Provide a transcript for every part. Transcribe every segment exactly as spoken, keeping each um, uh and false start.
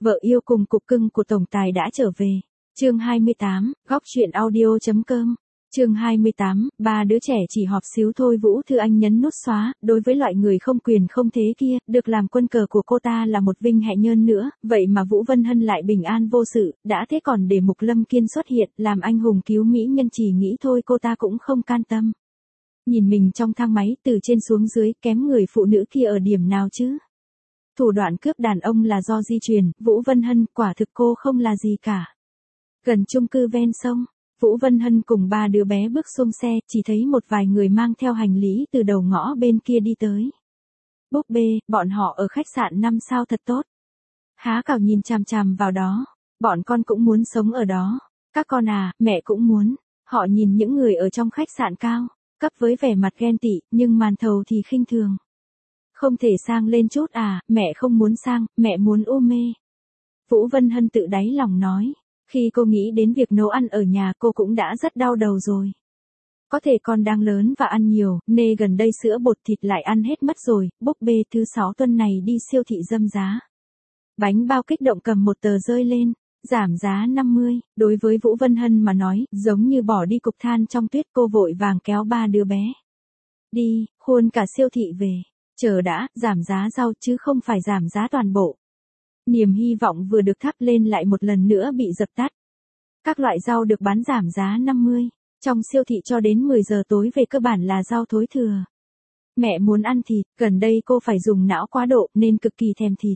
Vợ yêu cùng cục cưng của tổng tài đã trở về. Chương hai mươi tám, góc truyện audio chấm com. Chương hai mươi tám, ba đứa trẻ chỉ họp xíu thôi. Vũ Thư Anh nhấn nút xóa, đối với loại người không quyền không thế kia, được làm quân cờ của cô ta là một vinh hạnh nhơn nữa, vậy mà Vũ Vân Hân lại bình an vô sự, đã thế còn để Mục Lâm Kiên xuất hiện, làm anh hùng cứu mỹ nhân, chỉ nghĩ thôi cô ta cũng không can tâm. Nhìn mình trong thang máy, từ trên xuống dưới, kém người phụ nữ kia ở điểm nào chứ? Thủ đoạn cướp đàn ông là do di truyền, Vũ Vân Hân, quả thực cô không là gì cả. Gần chung cư ven sông, Vũ Vân Hân cùng ba đứa bé bước xuống xe, chỉ thấy một vài người mang theo hành lý từ đầu ngõ bên kia đi tới. Búp bê, bọn họ ở khách sạn năm sao thật tốt. Há Cảo nhìn chằm chằm vào đó, bọn con cũng muốn sống ở đó. Các con à, mẹ cũng muốn. Họ nhìn những người ở trong khách sạn cao cấp với vẻ mặt ghen tị, nhưng Màn Thầu thì khinh thường. Không thể sang lên chút à, mẹ không muốn sang, mẹ muốn u mê. Vũ Vân Hân tự đáy lòng nói, khi cô nghĩ đến việc nấu ăn ở nhà cô cũng đã rất đau đầu rồi. Có thể con đang lớn và ăn nhiều, nê gần đây sữa bột thịt lại ăn hết mất rồi, búp bê thứ sáu tuần này đi siêu thị dâm giá. Bánh bao kích động cầm một tờ rơi lên, giảm giá năm mươi, đối với Vũ Vân Hân mà nói, giống như bỏ đi cục than trong tuyết. Cô vội vàng kéo ba đứa bé. Đi, khuôn cả siêu thị về. Chờ đã, giảm giá rau chứ không phải giảm giá toàn bộ. Niềm hy vọng vừa được thắp lên lại một lần nữa bị dập tắt. Các loại rau được bán giảm giá năm mươi, trong siêu thị cho đến mười giờ tối về cơ bản là rau thối thừa. Mẹ muốn ăn thịt, gần đây cô phải dùng não quá độ nên cực kỳ thèm thịt.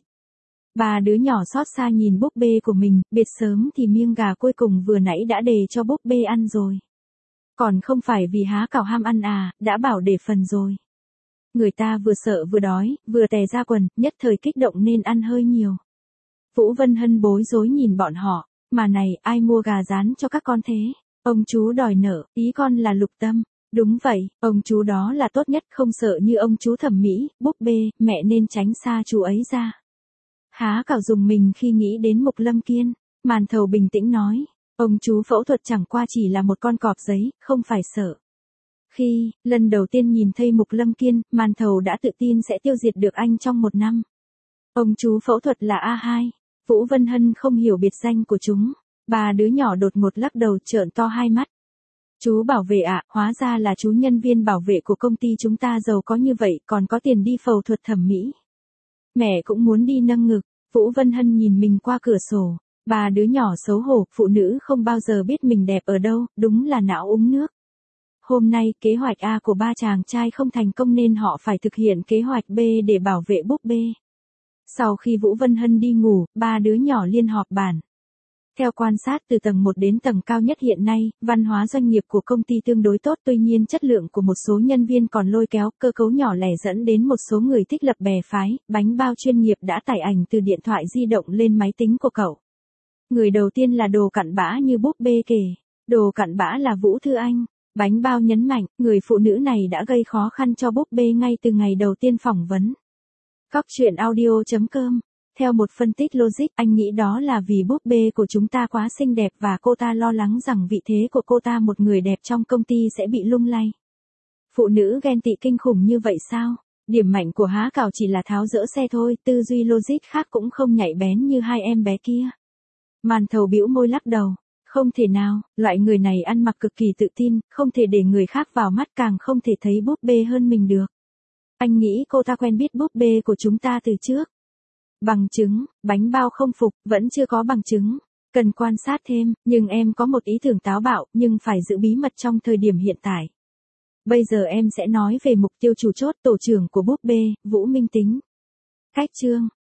Ba đứa nhỏ xót xa nhìn búp bê của mình, biệt sớm thì miếng gà cuối cùng vừa nãy đã để cho búp bê ăn rồi. Còn không phải vì Há Cảo ham ăn à, đã bảo để phần rồi. Người ta vừa sợ vừa đói, vừa tè ra quần, nhất thời kích động nên ăn hơi nhiều. Vũ Vân Hân bối rối nhìn bọn họ, mà này, ai mua gà rán cho các con thế? Ông chú đòi nợ, ý con là Lục Tâm. Đúng vậy, ông chú đó là tốt nhất, không sợ như ông chú thẩm mỹ, búp bê, mẹ nên tránh xa chú ấy ra. Há Cảo dùng mình khi nghĩ đến Mục Lâm Kiên. Màn Thầu bình tĩnh nói, ông chú phẫu thuật chẳng qua chỉ là một con cọp giấy, không phải sợ. Khi, lần đầu tiên nhìn thấy Mục Lâm Kiên, Màn Thầu đã tự tin sẽ tiêu diệt được anh trong một năm. Ông chú phẫu thuật là A hai. Vũ Vân Hân không hiểu biệt danh của chúng. Ba đứa nhỏ đột ngột lắc đầu trợn to hai mắt. Chú bảo vệ ạ, à, hóa ra là chú nhân viên bảo vệ của công ty chúng ta, giàu có như vậy còn có tiền đi phẫu thuật thẩm mỹ. Mẹ cũng muốn đi nâng ngực. Vũ Vân Hân nhìn mình qua cửa sổ. Ba đứa nhỏ xấu hổ, phụ nữ không bao giờ biết mình đẹp ở đâu, đúng là não uống nước. Hôm nay, kế hoạch A của ba chàng trai không thành công nên họ phải thực hiện kế hoạch B để bảo vệ búp bê. Sau khi Vũ Vân Hân đi ngủ, ba đứa nhỏ liên họp bàn. Theo quan sát từ tầng một đến tầng cao nhất hiện nay, văn hóa doanh nghiệp của công ty tương đối tốt, tuy nhiên chất lượng của một số nhân viên còn lôi kéo, cơ cấu nhỏ lẻ dẫn đến một số người thích lập bè phái. Bánh bao chuyên nghiệp đã tải ảnh từ điện thoại di động lên máy tính của cậu. Người đầu tiên là đồ cặn bã như búp bê kể. Đồ cặn bã là Vũ Thư Anh. Bánh bao nhấn mạnh, người phụ nữ này đã gây khó khăn cho búp bê ngay từ ngày đầu tiên phỏng vấn. Góc truyện audio chấm com. Theo một phân tích logic, anh nghĩ đó là vì búp bê của chúng ta quá xinh đẹp và cô ta lo lắng rằng vị thế của cô ta, một người đẹp trong công ty, sẽ bị lung lay. Phụ nữ ghen tị kinh khủng như vậy sao? Điểm mạnh của Há Cảo chỉ là tháo dỡ xe thôi, tư duy logic khác cũng không nhạy bén như hai em bé kia. Màn Thầu bĩu môi lắc đầu. Không thể nào, loại người này ăn mặc cực kỳ tự tin, không thể để người khác vào mắt, càng không thể thấy búp bê hơn mình được. Anh nghĩ cô ta quen biết búp bê của chúng ta từ trước. Bằng chứng, bánh bao không phục, vẫn chưa có bằng chứng. Cần quan sát thêm, nhưng em có một ý tưởng táo bạo, nhưng phải giữ bí mật trong thời điểm hiện tại. Bây giờ em sẽ nói về mục tiêu chủ chốt, tổ trưởng của búp bê, Vũ Minh Tính. Cách chương.